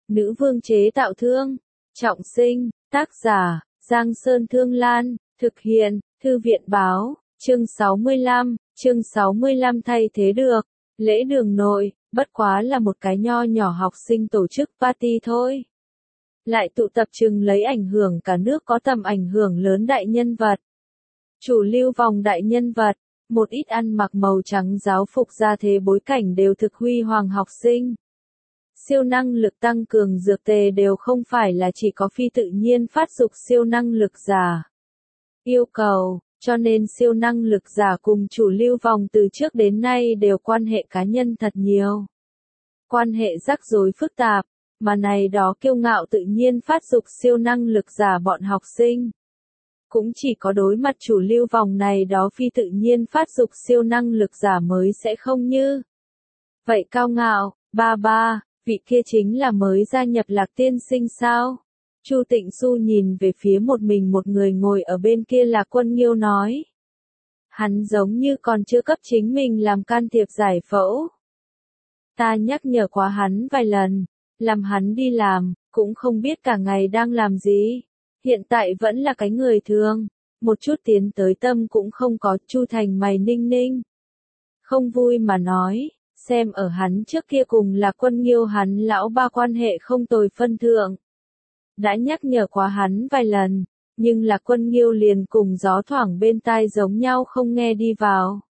Nữ vương chế tạo thương. Trọng sinh, tác giả, Giang Sơn Thương Lan, thực hiện, Thư viện báo, chương 65 thay thế được. Lễ đường nội, bất quá là một cái nho nhỏ học sinh tổ chức party thôi. Lại tụ tập chừng lấy ảnh hưởng cả nước có tầm ảnh hưởng lớn đại nhân vật. Chủ lưu vòng đại nhân vật, một ít ăn mặc màu trắng giáo phục ra thế bối cảnh đều thực huy hoàng học sinh. Siêu năng lực tăng cường dược tề đều không phải là chỉ có phi tự nhiên phát dục siêu năng lực giả. Yêu cầu, cho nên siêu năng lực giả cùng chủ lưu vòng từ trước đến nay đều quan hệ cá nhân thật nhiều. Quan hệ rắc rối phức tạp, mà này đó kiêu ngạo tự nhiên phát dục siêu năng lực giả bọn học sinh. Cũng chỉ có đối mặt chủ lưu vòng này đó phi tự nhiên phát dục siêu năng lực giả mới sẽ không như. Vậy cao ngạo, ba, vị kia chính là mới gia nhập Lạc tiên sinh sao? Chu Tịnh Xu nhìn về phía một người ngồi ở bên kia là Quân Nghiêu nói. Hắn giống như còn chưa cấp chính mình làm can thiệp giải phẫu. Ta nhắc nhở quá hắn vài lần, làm hắn đi làm, cũng không biết cả ngày đang làm gì. Hiện tại vẫn là cái người thường, một chút tiến tới tâm cũng không có. Chu Thành mày ninh ninh. Không vui mà nói, xem ở hắn trước kia cùng là Quân Nghiêu hắn lão ba quan hệ không tồi phân thượng. Đã nhắc nhở quá hắn vài lần, nhưng là Quân Nghiêu liền cùng gió thoảng bên tai giống nhau không nghe đi vào.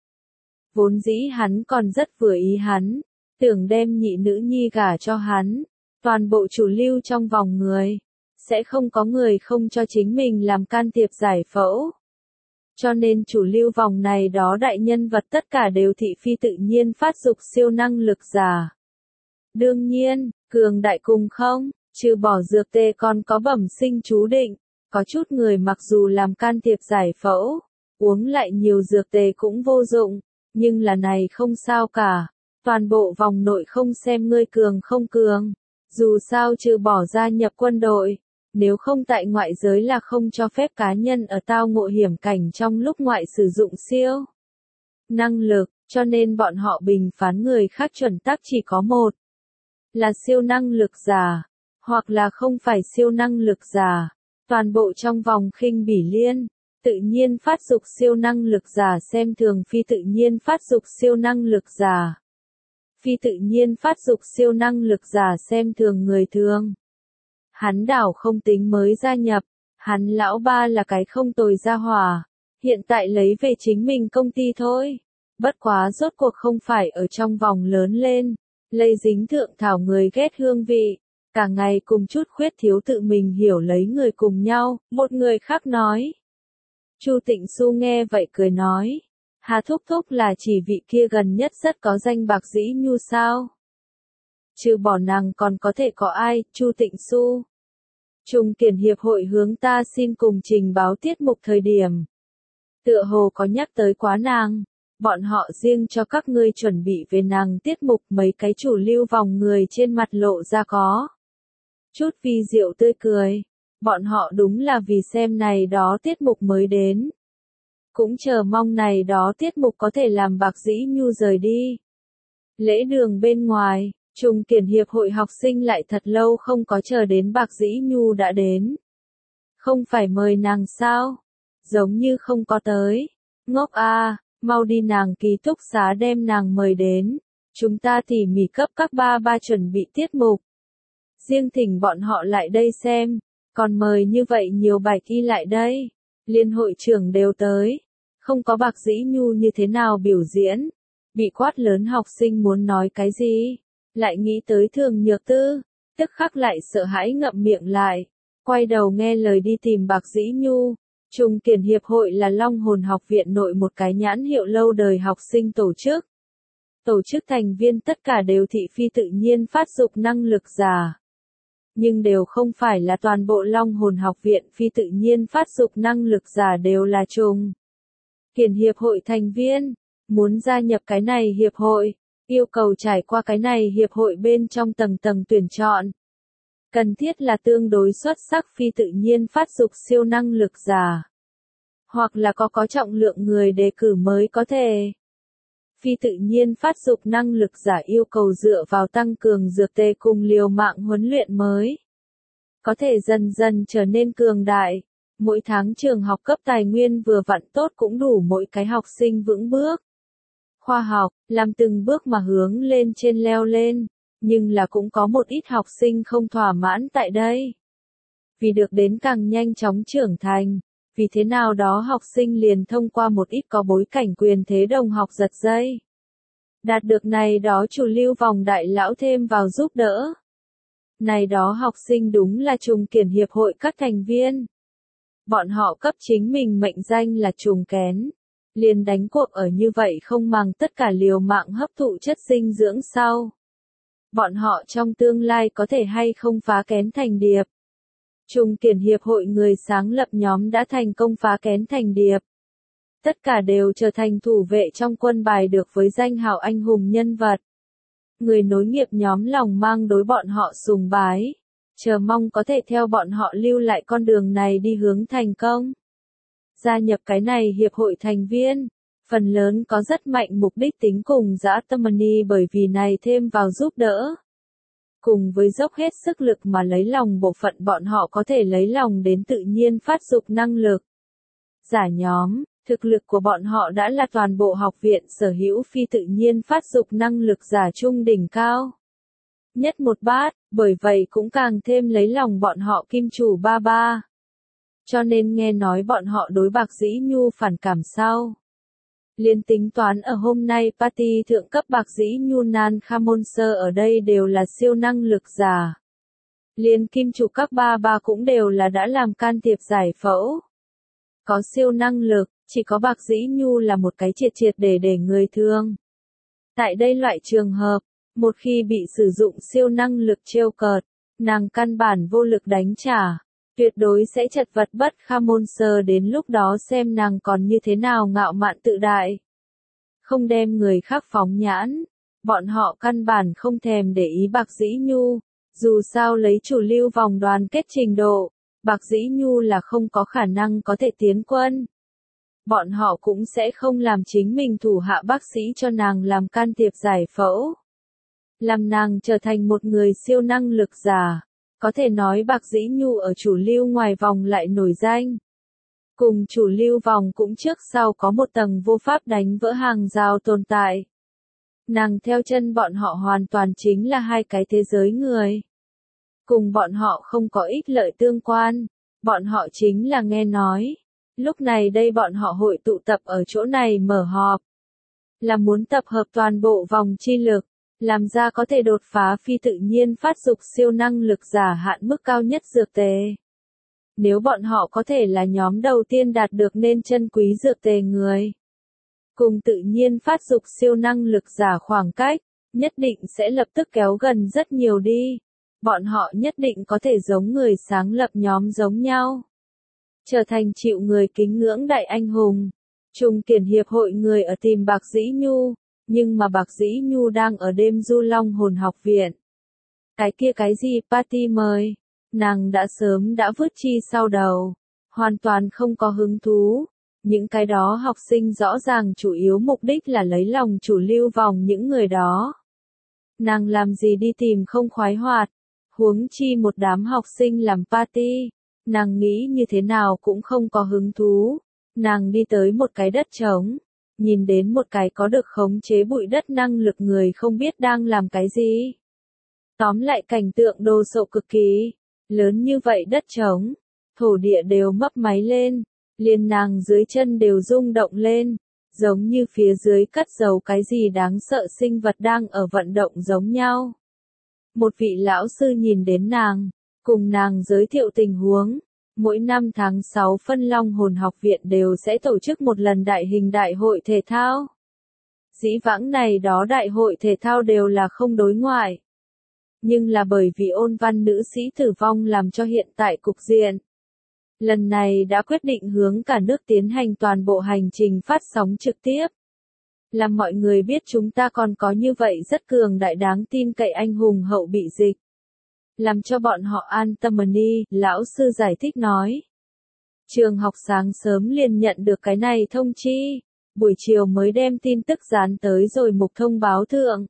Vốn dĩ hắn còn rất vừa ý hắn, tưởng đem nhị nữ nhi gả cho hắn, toàn bộ chủ lưu trong vòng người, sẽ không có người không cho chính mình làm can thiệp giải phẫu. Cho nên chủ lưu vòng này đó đại nhân vật tất cả đều thị phi tự nhiên phát dục siêu năng lực giả. Đương nhiên, cường đại cùng không, trừ bỏ dược tê còn có bẩm sinh chú định, có chút người mặc dù làm can thiệp giải phẫu, uống lại nhiều dược tê cũng vô dụng, nhưng là này không sao cả, toàn bộ vòng nội không xem ngươi cường không cường, dù sao trừ bỏ gia nhập quân đội. Nếu không tại ngoại giới là không cho phép cá nhân ở tao ngộ hiểm cảnh trong lúc ngoại sử dụng siêu năng lực, cho nên bọn họ bình phán người khác chuẩn tắc chỉ có một. Là siêu năng lực giả, hoặc là không phải siêu năng lực giả. Toàn bộ trong vòng khinh bỉ liên, tự nhiên phát dục siêu năng lực giả xem thường phi tự nhiên phát dục siêu năng lực giả. Phi tự nhiên phát dục siêu năng lực giả xem thường người thường. Hắn đảo không tính mới gia nhập, hắn lão ba là cái không tồi gia hỏa, hiện tại lấy về chính mình công ty thôi. Bất quá rốt cuộc không phải ở trong vòng lớn lên, lây dính thượng thảo người ghét hương vị, cả ngày cùng chút khuyết thiếu tự mình hiểu lấy người cùng nhau, một người khác nói. Chu Tịnh Xu nghe vậy cười nói, Hà Thúc Thúc là chỉ vị kia gần nhất rất có danh Bạc Dĩ Nhu sao? Trừ bỏ nàng còn có thể có ai, Chu Tịnh Xu? Trung Kiển Hiệp hội hướng ta xin cùng trình báo tiết mục thời điểm. Tựa hồ có nhắc tới quá nàng, bọn họ riêng cho các ngươi chuẩn bị về nàng tiết mục mấy cái chủ lưu vòng người trên mặt lộ ra có. Chút vi diệu tươi cười, bọn họ đúng là vì xem này đó tiết mục mới đến. Cũng chờ mong này đó tiết mục có thể làm Bạc Dĩ Nhu rời đi. Lễ đường bên ngoài. Trung Kiển Hiệp hội học sinh lại thật lâu không có chờ đến Bạc Dĩ Nhu đã đến. Không phải mời nàng sao? Giống như không có tới. Ngốc a, mau đi nàng ký túc xá đem nàng mời đến. Chúng ta tỉ mỉ cấp các ba chuẩn bị tiết mục. Riêng thỉnh bọn họ lại đây xem. Còn mời như vậy nhiều bài thi lại đây. Liên hội trưởng đều tới. Không có Bạc Dĩ Nhu như thế nào biểu diễn. Bị quát lớn học sinh muốn nói cái gì? Lại nghĩ tới Thường Nhược Tư, tức khắc lại sợ hãi ngậm miệng lại, quay đầu nghe lời đi tìm Bạc Dĩ Nhu. Trung Kiển Hiệp hội là Long Hồn học viện nội một cái nhãn hiệu lâu đời học sinh tổ chức. Tổ chức thành viên tất cả đều thị phi tự nhiên phát dục năng lực giả. Nhưng đều không phải là toàn bộ Long Hồn học viện phi tự nhiên phát dục năng lực giả đều là Trung Kiển Hiệp hội thành viên, muốn gia nhập cái này hiệp hội. Yêu cầu trải qua cái này hiệp hội bên trong tầng tuyển chọn. Cần thiết là tương đối xuất sắc phi tự nhiên phát dục siêu năng lực giả. Hoặc là có trọng lượng người đề cử mới có thể. phi tự nhiên phát dục năng lực giả yêu cầu dựa vào tăng cường dược tề cùng liều mạng huấn luyện mới, có thể dần dần trở nên cường đại. Mỗi tháng trường học cấp tài nguyên vừa vặn tốt cũng đủ mỗi cái học sinh vững bước. Khoa học, làm từng bước mà hướng lên trên leo lên, nhưng là cũng có một ít học sinh không thỏa mãn tại đây. Vì được đến càng nhanh chóng trưởng thành, vì thế nào đó học sinh liền thông qua một ít có bối cảnh quyền thế đồng học giật dây. Đạt được này đó chủ lưu vòng đại lão thêm vào giúp đỡ. Này đó học sinh đúng là trùng kiển hiệp hội các thành viên. Bọn họ cấp chính mình mệnh danh là trùng kén. Liền đánh cuộc ở như vậy không màng tất cả liều mạng hấp thụ chất dinh dưỡng sau. Bọn họ trong tương lai có thể hay không phá kén thành điệp. Trùng kiển hiệp hội người sáng lập nhóm đã thành công phá kén thành điệp. Tất cả đều trở thành thủ vệ trong quân bài được với danh hào anh hùng nhân vật. Người nối nghiệp nhóm lòng mang đối bọn họ sùng bái, chờ mong có thể theo bọn họ lưu lại con đường này đi hướng thành công. Gia nhập cái này hiệp hội thành viên, phần lớn có rất mạnh mục đích tính cùng dã tâm bởi vì này thêm vào giúp đỡ. Cùng với dốc hết sức lực mà lấy lòng bộ phận bọn họ có thể lấy lòng đến tự nhiên phát dục năng lực. Giả nhóm, thực lực của bọn họ đã là toàn bộ học viện sở hữu phi tự nhiên phát dục năng lực giả trung đỉnh cao. Nhất một bát, bởi vậy cũng càng thêm lấy lòng bọn họ kim chủ ba ba. Cho nên nghe nói bọn họ đối Bạc Dĩ Nhu phản cảm sau. Liên tính toán ở hôm nay party thượng cấp Bạc Dĩ Nhu Nan Khamonser ở đây đều là siêu năng lực giả. Liên kim chủ các ba ba cũng đều là đã làm can thiệp giải phẫu. Có siêu năng lực, chỉ có Bạc Dĩ Nhu là một cái triệt triệt để người thương. Tại đây loại trường hợp, một khi bị sử dụng siêu năng lực trêu cợt, nàng căn bản vô lực đánh trả, tuyệt đối sẽ chật vật bất kham môn sơ đến lúc đó xem nàng còn như thế nào ngạo mạn tự đại. Không đem người khác phóng nhãn, bọn họ căn bản không thèm để ý Bạc Dĩ Nhu, dù sao lấy chủ lưu vòng đoàn kết trình độ, Bạc Dĩ Nhu là không có khả năng có thể tiến quân. Bọn họ cũng sẽ không làm chính mình thủ hạ bác sĩ cho nàng làm can thiệp giải phẫu. Làm nàng trở thành một người siêu năng lực giả. Có thể nói Bạc Dĩ Nhu ở chủ lưu ngoài vòng lại nổi danh. Cùng chủ lưu vòng cũng trước sau có một tầng vô pháp đánh vỡ hàng rào tồn tại. Nàng theo chân bọn họ hoàn toàn chính là hai cái thế giới người. Cùng bọn họ không có ích lợi tương quan. Bọn họ chính là nghe nói. Lúc này đây bọn họ hội tụ tập ở chỗ này mở họp. Là muốn tập hợp toàn bộ vòng chi lực. Làm ra có thể đột phá phi tự nhiên phát dục siêu năng lực giả hạn mức cao nhất dược tề. Nếu bọn họ có thể là nhóm đầu tiên đạt được nên chân quý dược tề người. Cùng tự nhiên phát dục siêu năng lực giả khoảng cách, nhất định sẽ lập tức kéo gần rất nhiều đi. Bọn họ nhất định có thể giống người sáng lập nhóm giống nhau. Trở thành chịu người kính ngưỡng đại anh hùng. Trùng kiển hiệp hội người ở tìm Bạc Dĩ Nhu. Nhưng mà Bạc Dĩ Nhu đang ở đêm du long hồn học viện. Cái kia cái gì party mời, nàng đã sớm đã vứt chi sau đầu, hoàn toàn không có hứng thú. Những cái đó học sinh rõ ràng chủ yếu mục đích là lấy lòng chủ lưu vòng những người đó. Nàng làm gì đi tìm không khoái hoạt, huống chi một đám học sinh làm party, nàng nghĩ như thế nào cũng không có hứng thú. Nàng đi tới một cái đất trống. Nhìn đến một cái có được khống chế bụi đất năng lực người không biết đang làm cái gì. Tóm lại cảnh tượng đồ sộ cực kỳ, lớn như vậy đất trống, thổ địa đều mấp máy lên, liền nàng dưới chân đều rung động lên, giống như phía dưới cất giấu cái gì đáng sợ sinh vật đang ở vận động giống nhau. Một vị lão sư nhìn đến nàng, cùng nàng giới thiệu tình huống. Mỗi năm tháng 6 phân Long Hồn học viện đều sẽ tổ chức một lần đại hình đại hội thể thao. Dĩ vãng này đó đại hội thể thao đều là không đối ngoại. Nhưng là bởi vì ôn văn nữ sĩ tử vong làm cho hiện tại cục diện. Lần này đã quyết định hướng cả nước tiến hành toàn bộ hành trình phát sóng trực tiếp. Làm mọi người biết chúng ta còn có như vậy rất cường đại đáng tin cậy anh hùng hậu bị dịch. Làm cho bọn họ an tâm đi, lão sư giải thích nói. Trường học sáng sớm liền nhận được cái này thông chi, buổi chiều mới đem tin tức dán tới rồi mục thông báo thượng.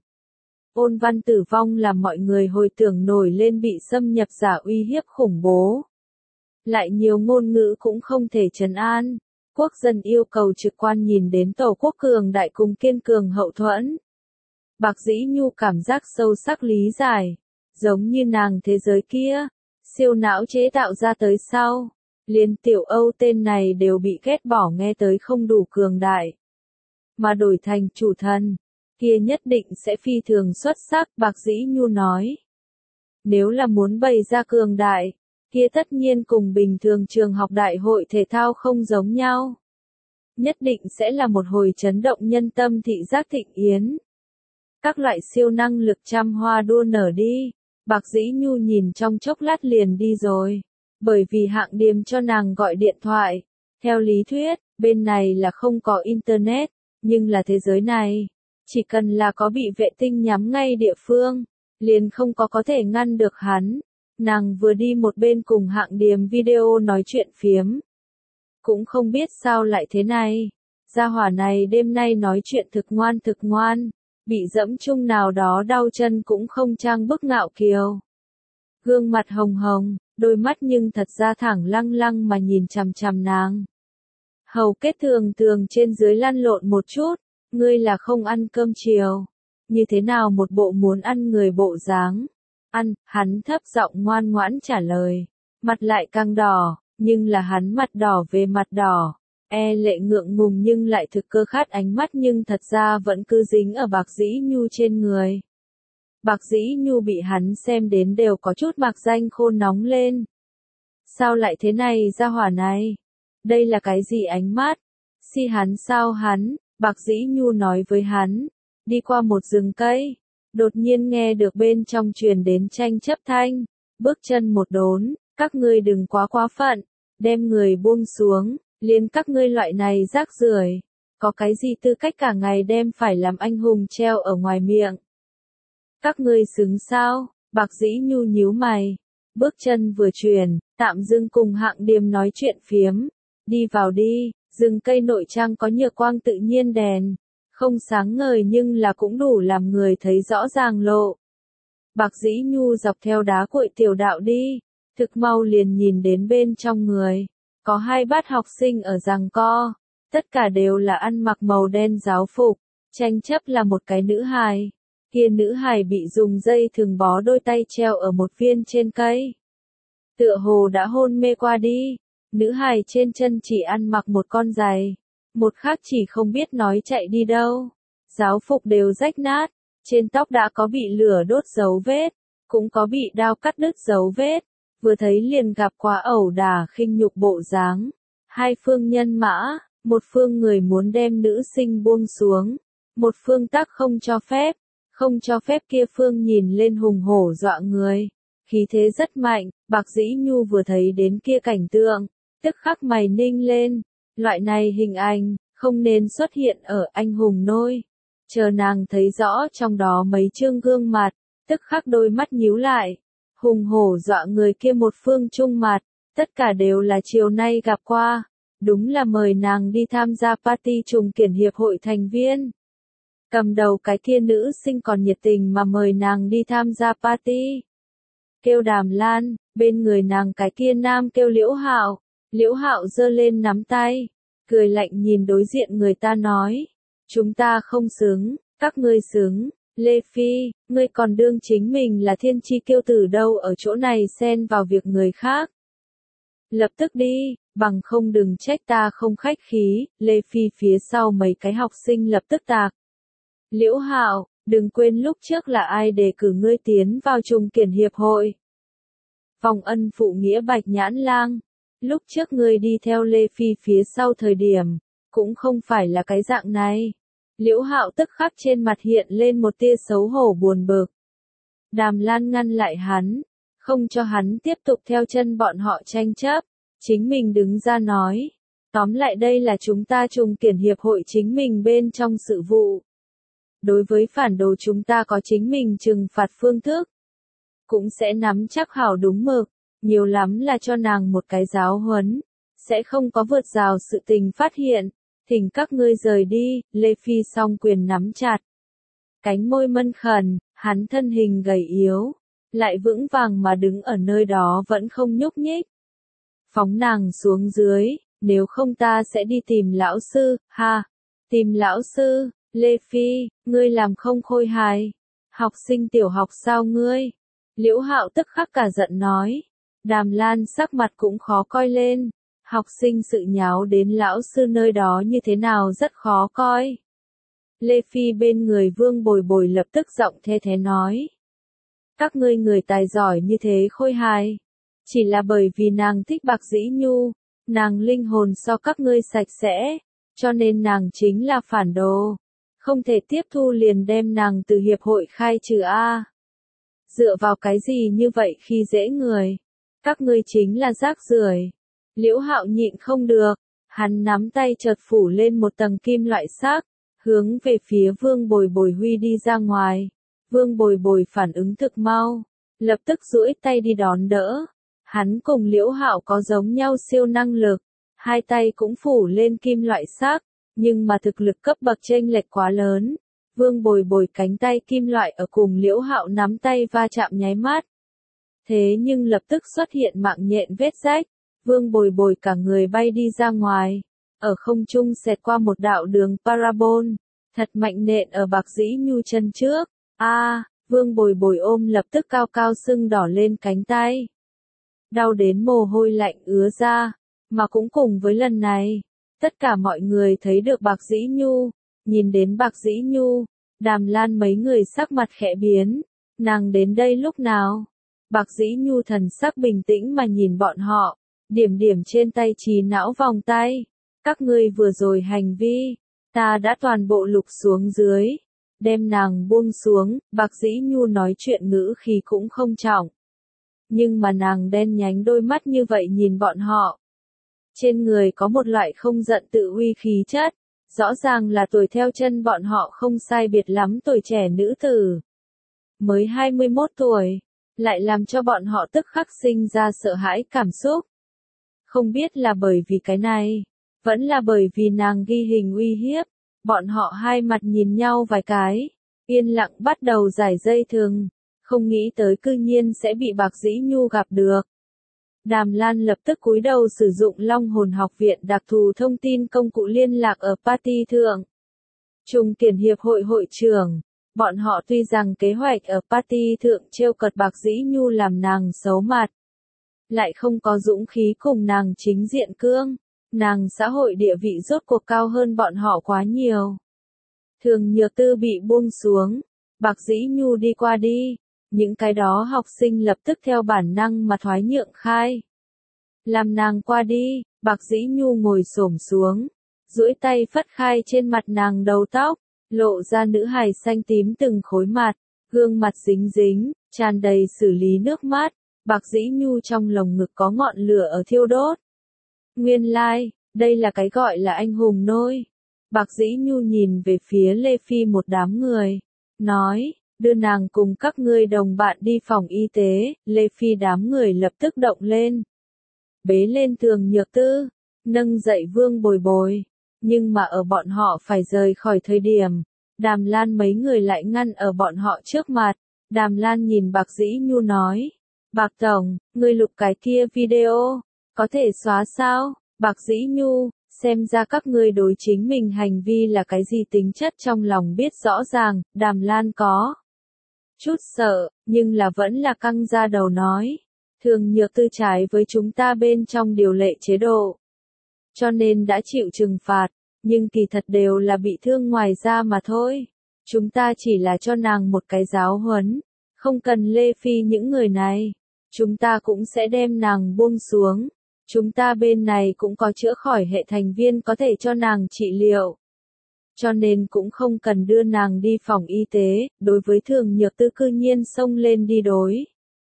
Ôn Văn tử vong làm mọi người hồi tưởng nổi lên bị xâm nhập giả uy hiếp khủng bố. Lại nhiều ngôn ngữ cũng không thể trấn an. Quốc dân yêu cầu trực quan nhìn đến tổ quốc cường đại cùng kiên cường hậu thuẫn. Bạc Dĩ Nhu cảm giác sâu sắc lý giải. Giống như nàng thế giới kia, siêu não chế tạo ra tới sau. Liên Tiểu Âu tên này đều bị ghét bỏ nghe tới không đủ cường đại. Mà đổi thành chủ thần, kia nhất định sẽ phi thường xuất sắc, Bạc Dĩ Nhu nói. Nếu là muốn bày ra cường đại, kia tất nhiên cùng bình thường trường học đại hội thể thao không giống nhau. Nhất định sẽ là một hồi chấn động nhân tâm thị giác thịnh yến. Các loại siêu năng lực trăm hoa đua nở đi, Bạc Dĩ Nhu nhìn trong chốc lát liền đi rồi. Bởi vì Hạng Điềm cho nàng gọi điện thoại. Theo lý thuyết, bên này là không có internet, nhưng là thế giới này, chỉ cần là có bị vệ tinh nhắm ngay địa phương, liền không có thể ngăn được hắn. Nàng vừa đi một bên cùng Hạng Điềm video nói chuyện phiếm. Cũng không biết sao lại thế này. Gia hỏa này đêm nay nói chuyện thực ngoan, bị dẫm chung nào đó đau chân cũng không trang bức ngạo kiều. Gương mặt hồng hồng, đôi mắt nhưng thật ra thẳng lăng lăng mà nhìn chằm chằm nàng. Hầu kết thường trên dưới lăn lộn một chút, ngươi là không ăn cơm chiều. Như thế nào một bộ muốn ăn người bộ dáng? Ăn, hắn thấp giọng ngoan ngoãn trả lời. Mặt lại càng đỏ, nhưng là hắn mặt đỏ về mặt đỏ. Lệ ngượng ngùng nhưng lại thực cơ khát ánh mắt nhưng thật ra vẫn cứ dính ở Bạc Dĩ Nhu trên người. Bạc Dĩ Nhu bị hắn xem đến đều có chút mạc danh khôn nóng lên. Sao lại thế này gia hỏa này? Đây là cái gì ánh mắt? Si hắn sao hắn? Bạc Dĩ Nhu nói với hắn. Đi qua một rừng cây. Đột nhiên nghe được bên trong truyền đến tranh chấp thanh. Bước chân một đốn. Các ngươi đừng quá phận. Đem người buông xuống. Liên các ngươi loại này rác rưởi. Có cái gì tư cách cả ngày đem phải làm anh hùng treo ở ngoài miệng? Các ngươi xứng sao? Bạc Dĩ Nhu nhíu mày. Bước chân vừa chuyển, tạm dừng cùng Hạng Điềm nói chuyện phiếm. Đi vào đi, rừng cây nội trang có nhựa quang tự nhiên đèn. Không sáng ngời nhưng là cũng đủ làm người thấy rõ ràng lộ. Bạc Dĩ Nhu dọc theo đá cuội tiểu đạo đi. Thực mau liền nhìn đến bên trong người. Có 2 bát học sinh ở giằng co. Tất cả đều là ăn mặc màu đen giáo phục. Tranh chấp là một cái nữ hài. Kia nữ hài bị dùng dây thừng bó đôi tay treo ở một viên trên cây. Tựa hồ đã hôn mê qua đi. Nữ hài trên chân chỉ ăn mặc một con giày. Một khác chỉ không biết nói chạy đi đâu. Giáo phục đều rách nát. Trên tóc đã có bị lửa đốt dấu vết. Cũng có bị đao cắt đứt dấu vết. Vừa thấy liền gặp quá ẩu đả khinh nhục bộ dáng. 2 phương nhân mã. Một phương người muốn đem nữ sinh buông xuống. Một phương tắc không cho phép. Không cho phép kia phương nhìn lên hùng hổ dọa người. Khí thế rất mạnh, Bạc Dĩ Nhu vừa thấy đến kia cảnh tượng, tức khắc mày ninh lên. Loại này hình ảnh, không nên xuất hiện ở anh hùng nôi. Chờ nàng thấy rõ trong đó mấy chương gương mặt, tức khắc đôi mắt nhíu lại. Hùng hổ dọa người kia một phương trung mặt, tất cả đều là chiều nay gặp qua. Đúng là mời nàng đi tham gia party trùng kiển hiệp hội thành viên. Cầm đầu cái kia nữ sinh còn nhiệt tình mà mời nàng đi tham gia party. Kêu Đàm Lan, bên người nàng cái kia nam kêu Liễu Hạo. Liễu Hạo giơ lên nắm tay, cười lạnh nhìn đối diện người ta nói. Chúng ta không xứng, các ngươi xứng. Lê Phi, ngươi còn đương chính mình là thiên chi kiêu tử đâu ở chỗ này xen vào việc người khác. Lập tức đi, bằng không đừng trách ta không khách khí. Lê Phi phía sau mấy cái học sinh lập tức tạc. Liễu Hạo, đừng quên lúc trước là ai đề cử ngươi tiến vào trùng kiển hiệp hội. Vòng ân phụ nghĩa Bạch Nhãn Lang. Lúc trước ngươi đi theo Lê Phi phía sau thời điểm, cũng không phải là cái dạng này. Liễu Hạo tức khắc trên mặt hiện lên một tia xấu hổ buồn bực. Đàm Lan ngăn lại hắn, không cho hắn tiếp tục theo chân bọn họ tranh chấp. Chính mình đứng ra nói. Tóm lại đây là chúng ta trùng kiển hiệp hội chính mình bên trong sự vụ. Đối với phản đồ chúng ta có chính mình trừng phạt phương thức. Cũng sẽ nắm chắc hảo đúng mực. Nhiều lắm là cho nàng một cái giáo huấn. Sẽ không có vượt rào sự tình phát hiện. Thỉnh các ngươi rời đi, Lê Phi song quyền nắm chặt. Cánh môi mân khẩn, hắn thân hình gầy yếu, lại vững vàng mà đứng ở nơi đó vẫn không nhúc nhích. Phóng nàng xuống dưới, nếu không ta sẽ đi tìm lão sư, ha. Tìm lão sư, Lê Phi, ngươi làm không khôi hài. Học sinh tiểu học sao ngươi? Liễu Hạo tức khắc cả giận nói. Đàm Lan sắc mặt cũng khó coi lên. Học sinh sự nháo đến lão sư nơi đó như thế nào rất khó coi. Lê Phi bên người Vương Bồi Bồi lập tức giọng the thế nói. Các ngươi người tài giỏi như thế khôi hài. Chỉ là bởi vì nàng thích Bạc Dĩ Nhu, nàng linh hồn so các ngươi sạch sẽ, cho nên nàng chính là phản đồ. Không thể tiếp thu liền đem nàng từ hiệp hội khai trừ A. Dựa vào cái gì như vậy khi dễ người? Các ngươi chính là rác rưởi. Liễu Hạo nhịn không được, hắn nắm tay chợt phủ lên một tầng kim loại sắc, hướng về phía Vương Bồi Bồi huy đi ra ngoài. Vương Bồi Bồi phản ứng thực mau, lập tức duỗi tay đi đón đỡ. Hắn cùng Liễu Hạo có giống nhau siêu năng lực, hai tay cũng phủ lên kim loại sắc, nhưng mà thực lực cấp bậc chênh lệch quá lớn. Vương Bồi Bồi cánh tay kim loại ở cùng Liễu Hạo nắm tay va chạm nháy mắt. Thế nhưng lập tức xuất hiện mạng nhện vết rách, Vương Bồi Bồi cả người bay đi ra ngoài, ở không trung xẹt qua một đạo đường parabol, thật mạnh nện ở Bạc Dĩ Nhu chân trước. Vương Bồi Bồi ôm lập tức cao cao sưng đỏ lên cánh tay. Đau đến mồ hôi lạnh ứa ra, mà cũng cùng với lần này, tất cả mọi người thấy được Bạc Dĩ Nhu, nhìn đến Bạc Dĩ Nhu, Đàm Lan mấy người sắc mặt khẽ biến, nàng đến đây lúc nào? Bạc Dĩ Nhu thần sắc bình tĩnh mà nhìn bọn họ, điểm điểm trên tay trí não vòng tay, các ngươi vừa rồi hành vi, ta đã toàn bộ lục xuống dưới, đem nàng buông xuống. Bạc Dĩ Nhu nói chuyện ngữ khí cũng không trọng. Nhưng mà nàng đen nhánh đôi mắt như vậy nhìn bọn họ. Trên người có một loại không giận tự uy khí chất, rõ ràng là tuổi theo chân bọn họ không sai biệt lắm tuổi trẻ nữ tử. Mới 21 tuổi, lại làm cho bọn họ tức khắc sinh ra sợ hãi cảm xúc. Không biết là bởi vì cái này, vẫn là bởi vì nàng ghi hình uy hiếp, bọn họ hai mặt nhìn nhau vài cái, yên lặng bắt đầu giải dây thừng. Không nghĩ tới cư nhiên sẽ bị Bạc Dĩ Nhu gặp được. Đàm Lan lập tức cúi đầu sử dụng Long Hồn Học viện đặc thù thông tin công cụ liên lạc ở party thượng. Trung Kiển Hiệp hội hội trưởng, bọn họ tuy rằng kế hoạch ở party thượng trêu cợt Bạc Dĩ Nhu làm nàng xấu mặt, lại không có dũng khí cùng nàng chính diện cương, nàng xã hội địa vị rốt cuộc cao hơn bọn họ quá nhiều. Thường Nhược Tư bị buông xuống, Bạc Dĩ Nhu đi qua đi. Những cái đó học sinh lập tức theo bản năng mà thoái nhượng khai. Làm nàng qua đi, Bạc Dĩ Nhu ngồi xổm xuống, duỗi tay phất khai trên mặt nàng đầu tóc, lộ ra nữ hài xanh tím từng khối mặt, gương mặt dính dính, tràn đầy xử lý nước mắt, Bạc Dĩ Nhu trong lồng ngực có ngọn lửa ở thiêu đốt. Nguyên lai, đây là cái gọi là anh hùng nôi. Bạc Dĩ Nhu nhìn về phía Lê Phi một đám người, nói. Đưa nàng cùng các ngươi đồng bạn đi phòng y tế. Lê Phi đám người lập tức động lên. Bế lên Thường Nhược Tư, nâng dậy Vương Bồi Bồi. Nhưng mà ở bọn họ phải rời khỏi thời điểm, Đàm Lan mấy người lại ngăn ở bọn họ trước mặt. Đàm Lan nhìn Bạc Dĩ Nhu nói. Bạc Tổng, ngươi lục cái kia video, có thể xóa sao? Bạc Dĩ Nhu, xem ra các ngươi đối chính mình hành vi là cái gì tính chất trong lòng biết rõ ràng. Đàm Lan có chút sợ, nhưng là vẫn là căng ra đầu nói. Thường Nhược Tư trái với chúng ta bên trong điều lệ chế độ, cho nên đã chịu trừng phạt, nhưng kỳ thật đều là bị thương ngoài da mà thôi. Chúng ta chỉ là cho nàng một cái giáo huấn, không cần Lê Phi những người này. Chúng ta cũng sẽ đem nàng buông xuống. Chúng ta bên này cũng có chữa khỏi hệ thành viên có thể cho nàng trị liệu. Cho nên cũng không cần đưa nàng đi phòng y tế. Đối với Thường Nhược Tư cư nhiên xông lên đi đối.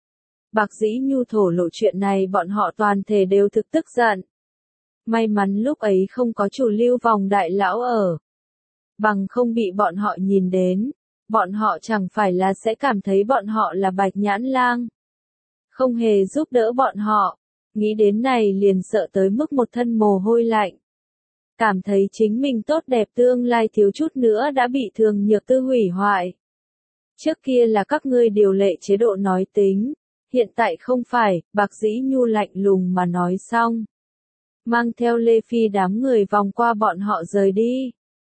Bạc Dĩ Nhu thổ lộ chuyện này bọn họ toàn thể đều thực tức giận. May mắn lúc ấy không có chủ lưu vòng đại lão ở. Bằng không bị bọn họ nhìn đến, bọn họ chẳng phải là sẽ cảm thấy bọn họ là Bạch Nhãn Lang. Không hề giúp đỡ bọn họ. Nghĩ đến này liền sợ tới mức một thân mồ hôi lạnh. cảm thấy chính mình tốt đẹp tương lai thiếu chút nữa đã bị Thường Nhược Tư hủy hoại. Trước kia là các ngươi điều lệ chế độ nói tính, hiện tại không phải, Bạc Dĩ Nhu lạnh lùng mà nói xong. Mang theo Lê Phi đám người vòng qua bọn họ rời đi.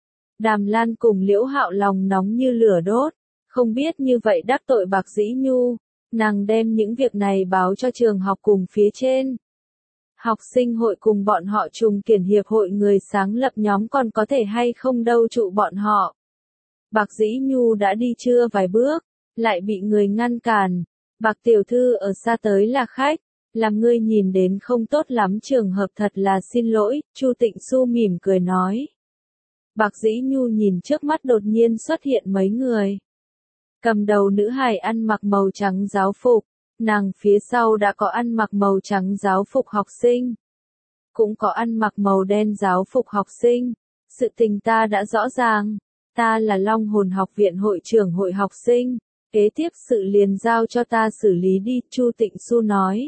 Đàm Lan cùng Liễu Hạo lòng nóng như lửa đốt, không biết như vậy đắc tội Bạc Dĩ Nhu, nàng đem những việc này báo cho trường học cùng phía trên. Học sinh hội cùng bọn họ trùng kiển hiệp hội người sáng lập nhóm còn có thể hay không đâu trụ bọn họ. Bạc Dĩ Nhu đã đi chưa vài bước, lại bị người ngăn cản. Bạc tiểu thư ở xa tới là khách, làm ngươi nhìn đến không tốt lắm, trường hợp thật là xin lỗi, Chu Tịnh Xu mỉm cười nói. Bạc Dĩ Nhu nhìn trước mắt đột nhiên xuất hiện mấy người. Cầm đầu nữ hài ăn mặc màu trắng giáo phục, nàng phía sau đã có ăn mặc màu trắng giáo phục học sinh. Cũng có ăn mặc màu đen giáo phục học sinh. Sự tình ta đã rõ ràng, ta là Long Hồn học viện hội trưởng hội học sinh, kế tiếp sự liền giao cho ta xử lý đi, Chu Tịnh Xu nói.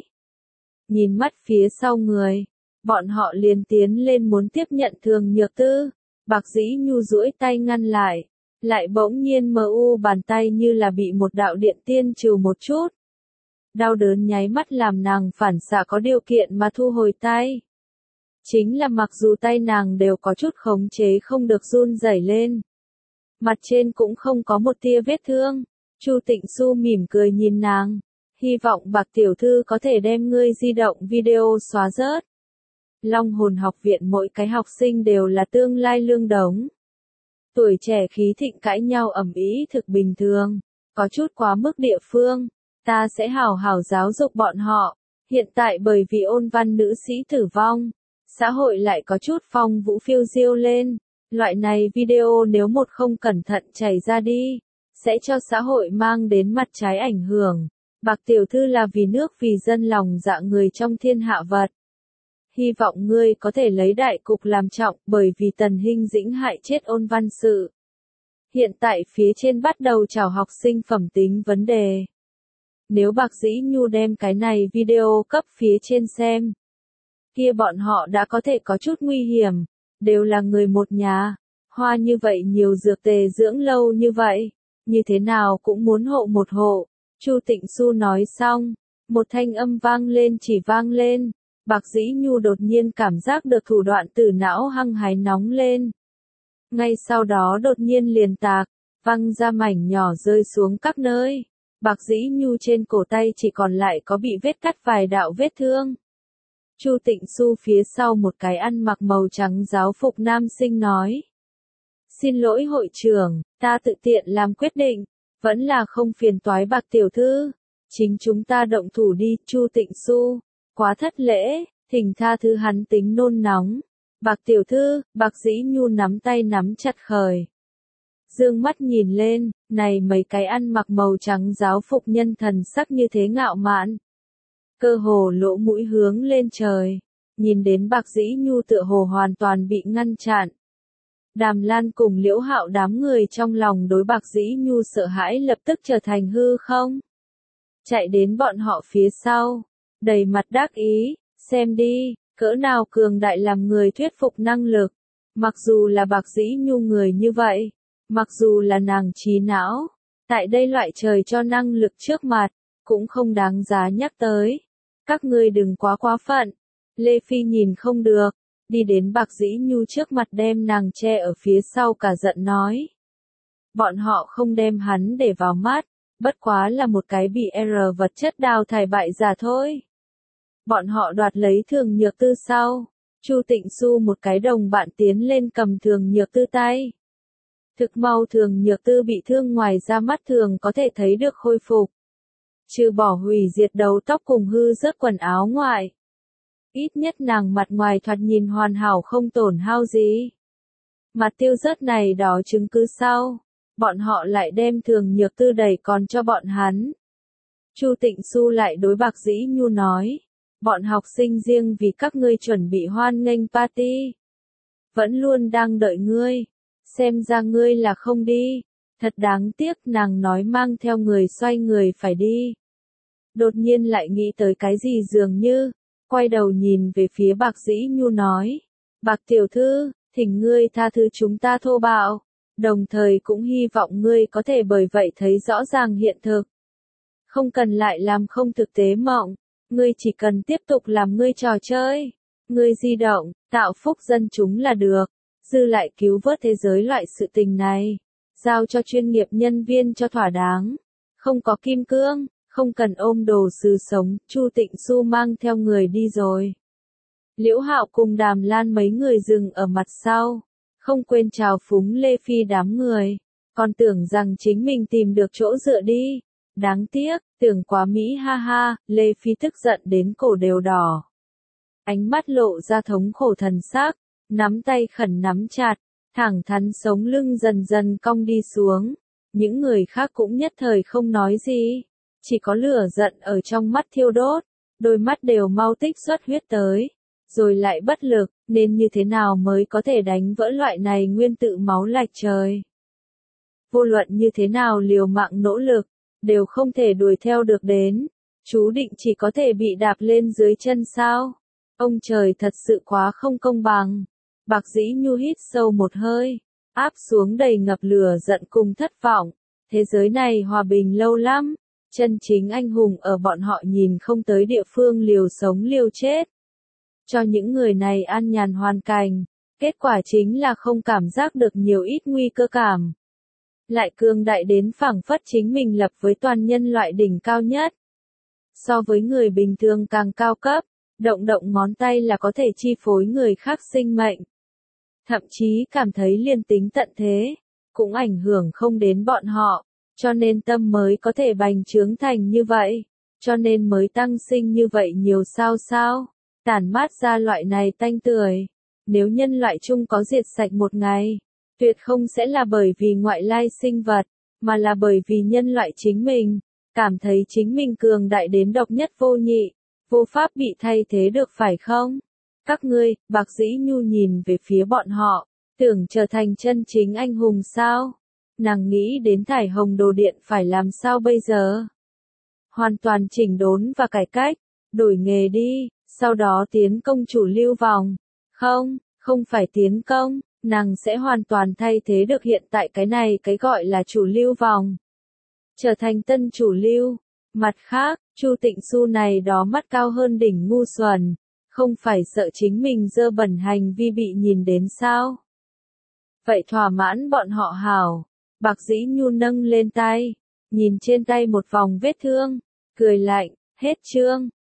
Nhìn mắt phía sau người, bọn họ liền tiến lên muốn tiếp nhận Thường Nhược Tư. Bạc Dĩ Nhu duỗi tay ngăn lại bỗng nhiên mờ u bàn tay như là bị một đạo điện tiên trừ một chút. Đau đớn nháy mắt làm nàng phản xạ có điều kiện mà thu hồi tay. Chính là mặc dù tay nàng đều có chút khống chế không được run rẩy lên. Mặt trên cũng không có một tia vết thương. Chu Tịnh Xu mỉm cười nhìn nàng. Hy vọng Bạc tiểu thư có thể đem ngươi di động video xóa rớt. Long Hồn học viện mỗi cái học sinh đều là tương lai lương đống. Tuổi trẻ khí thịnh cãi nhau ầm ĩ thực bình thường, có chút quá mức địa phương, ta sẽ hào hào giáo dục bọn họ. Hiện tại bởi vì ôn văn nữ sĩ tử vong, xã hội lại có chút phong vũ phiêu diêu lên, loại này video nếu một không cẩn thận chảy ra đi, sẽ cho xã hội mang đến mặt trái ảnh hưởng. Bạc tiểu thư là vì nước vì dân lòng dạ người trong thiên hạ vật. Hy vọng ngươi có thể lấy đại cục làm trọng, bởi vì Tần Hinh Dĩnh hại chết ôn văn sự. Hiện tại phía trên bắt đầu chào học sinh phẩm tính vấn đề. Nếu Bạc Dĩ Nhu đem cái này video cấp phía trên xem, kia bọn họ đã có thể có chút nguy hiểm, đều là người một nhà, hoa như vậy nhiều dược tề dưỡng lâu như vậy, như thế nào cũng muốn hộ một hộ. Chu Tịnh Xu nói xong, một thanh âm vang lên chỉ vang lên. Bạc Dĩ Nhu đột nhiên cảm giác được thủ đoạn tử não hăng hái nóng lên. Ngay sau đó đột nhiên liền tạc, văng ra mảnh nhỏ rơi xuống các nơi. Bạc Dĩ Nhu trên cổ tay chỉ còn lại có bị vết cắt vài đạo vết thương. Chu Tịnh Xu phía sau một cái ăn mặc màu trắng giáo phục nam sinh nói. Xin lỗi hội trưởng, ta tự tiện làm quyết định, vẫn là không phiền toái Bạc tiểu thư. Chính chúng ta động thủ đi, Chu Tịnh Xu. Quá thất lễ, thỉnh tha thứ hắn tính nôn nóng. Bạc tiểu thư, Bạc Dĩ Nhu nắm tay nắm chặt khởi. Dương mắt nhìn lên, này mấy cái ăn mặc màu trắng giáo phục nhân thần sắc như thế ngạo mạn. Cơ hồ lỗ mũi hướng lên trời, nhìn đến Bạc Dĩ Nhu tựa hồ hoàn toàn bị ngăn chặn. Đàm Lan cùng Liễu Hạo đám người trong lòng đối Bạc Dĩ Nhu sợ hãi lập tức trở thành hư không. Chạy đến bọn họ phía sau, đầy mặt đắc ý, xem đi, cỡ nào cường đại làm người thuyết phục năng lực. Mặc dù là Bạc Dĩ Nhu người như vậy, mặc dù là nàng trí não, tại đây loại trời cho năng lực trước mặt, cũng không đáng giá nhắc tới. Các ngươi đừng quá phận. Lê Phi nhìn không được, đi đến Bạc Dĩ Nhu trước mặt đem nàng che ở phía sau cả giận nói. Bọn họ không đem hắn để vào mắt, bất quá là một cái bị vật chất đào thải bại giả thôi. Bọn họ đoạt lấy Thường Nhược Tư sau, Chu Tịnh Xu một cái đồng bạn tiến lên cầm Thường Nhược Tư tay. Thực mau Thường Nhược Tư bị thương ngoài ra mắt thường có thể thấy được khôi phục. Trừ bỏ hủy diệt đầu tóc cùng hư rớt quần áo ngoại. Ít nhất nàng mặt ngoài thoạt nhìn hoàn hảo không tổn hao gì. Mặt tiêu rớt này đó chứng cứ sau, bọn họ lại đem Thường Nhược Tư đẩy còn cho bọn hắn. Chu Tịnh Xu lại đối Bạc Dĩ Nhu nói, bọn học sinh riêng vì các ngươi chuẩn bị hoan nghênh party. Vẫn luôn đang đợi ngươi, xem ra ngươi là không đi. Thật đáng tiếc, nàng nói mang theo người xoay người phải đi. Đột nhiên lại nghĩ tới cái gì dường như, quay đầu nhìn về phía Bạc Dĩ Nhu nói, Bạc tiểu thư, thỉnh ngươi tha thứ chúng ta thô bạo, đồng thời cũng hy vọng ngươi có thể bởi vậy thấy rõ ràng hiện thực. Không cần lại làm không thực tế mộng, ngươi chỉ cần tiếp tục làm ngươi trò chơi. Ngươi di động, tạo phúc dân chúng là được, dư lại cứu vớt thế giới loại sự tình này, giao cho chuyên nghiệp nhân viên cho thỏa đáng. Không có kim cương, không cần ôm đồ sứ sống, Chu Tịnh Xu mang theo người đi rồi. Liễu Hạo cùng Đàm Lan mấy người dừng ở mặt sau, không quên chào phúng Lê Phi đám người, còn tưởng rằng chính mình tìm được chỗ dựa đi. Đáng tiếc, tưởng quá Mỹ ha ha, Lê Phi tức giận đến cổ đều đỏ. Ánh mắt lộ ra thống khổ thần sắc, nắm tay khẩn nắm chặt, thẳng thắn sống lưng dần dần cong đi xuống. Những người khác cũng nhất thời không nói gì, chỉ có lửa giận ở trong mắt thiêu đốt, đôi mắt đều mau tích xuất huyết tới, rồi lại bất lực, nên như thế nào mới có thể đánh vỡ loại này nguyên tử máu lạch trời. Vô luận như thế nào liều mạng nỗ lực, đều không thể đuổi theo được đến, chú định chỉ có thể bị đạp lên dưới chân sao. Ông trời thật sự quá không công bằng. Bạc Dĩ Nhu hít sâu một hơi, áp xuống đầy ngập lửa giận cùng thất vọng. Thế giới này hòa bình lâu lắm, chân chính anh hùng ở bọn họ nhìn không tới địa phương liều sống liều chết. Cho những người này an nhàn hoàn cảnh, kết quả chính là không cảm giác được nhiều ít nguy cơ cảm. Lại cường đại đến phảng phất chính mình lập với toàn nhân loại đỉnh cao nhất. So với người bình thường càng cao cấp, động động ngón tay là có thể chi phối người khác sinh mệnh. Thậm chí cảm thấy liên tính tận thế, cũng ảnh hưởng không đến bọn họ, cho nên tâm mới có thể bành trướng thành như vậy, cho nên mới tăng sinh như vậy nhiều sao, tản mát ra loại này tanh tưởi. Nếu nhân loại chung có diệt sạch một ngày, tuyệt không sẽ là bởi vì ngoại lai sinh vật, mà là bởi vì nhân loại chính mình, cảm thấy chính mình cường đại đến độc nhất vô nhị, vô pháp bị thay thế được phải không? Các ngươi, Bạc Dĩ Nhu nhìn về phía bọn họ, tưởng trở thành chân chính anh hùng sao? Nàng nghĩ đến thải hồng đồ điện phải làm sao bây giờ? Hoàn toàn chỉnh đốn và cải cách, đổi nghề đi, sau đó tiến công chủ lưu vòng. Không phải tiến công, nàng sẽ hoàn toàn thay thế được hiện tại cái này cái gọi là chủ lưu vòng. Trở thành tân chủ lưu. Mặt khác, Chu Tịnh Xu này đó mắt cao hơn đỉnh ngu xuẩn, không phải sợ chính mình dơ bẩn hành vi bị nhìn đến sao? Vậy thỏa mãn bọn họ hảo. Bạc Dĩ Nhu nâng lên tay, nhìn trên tay một vòng vết thương, cười lạnh, hết chương.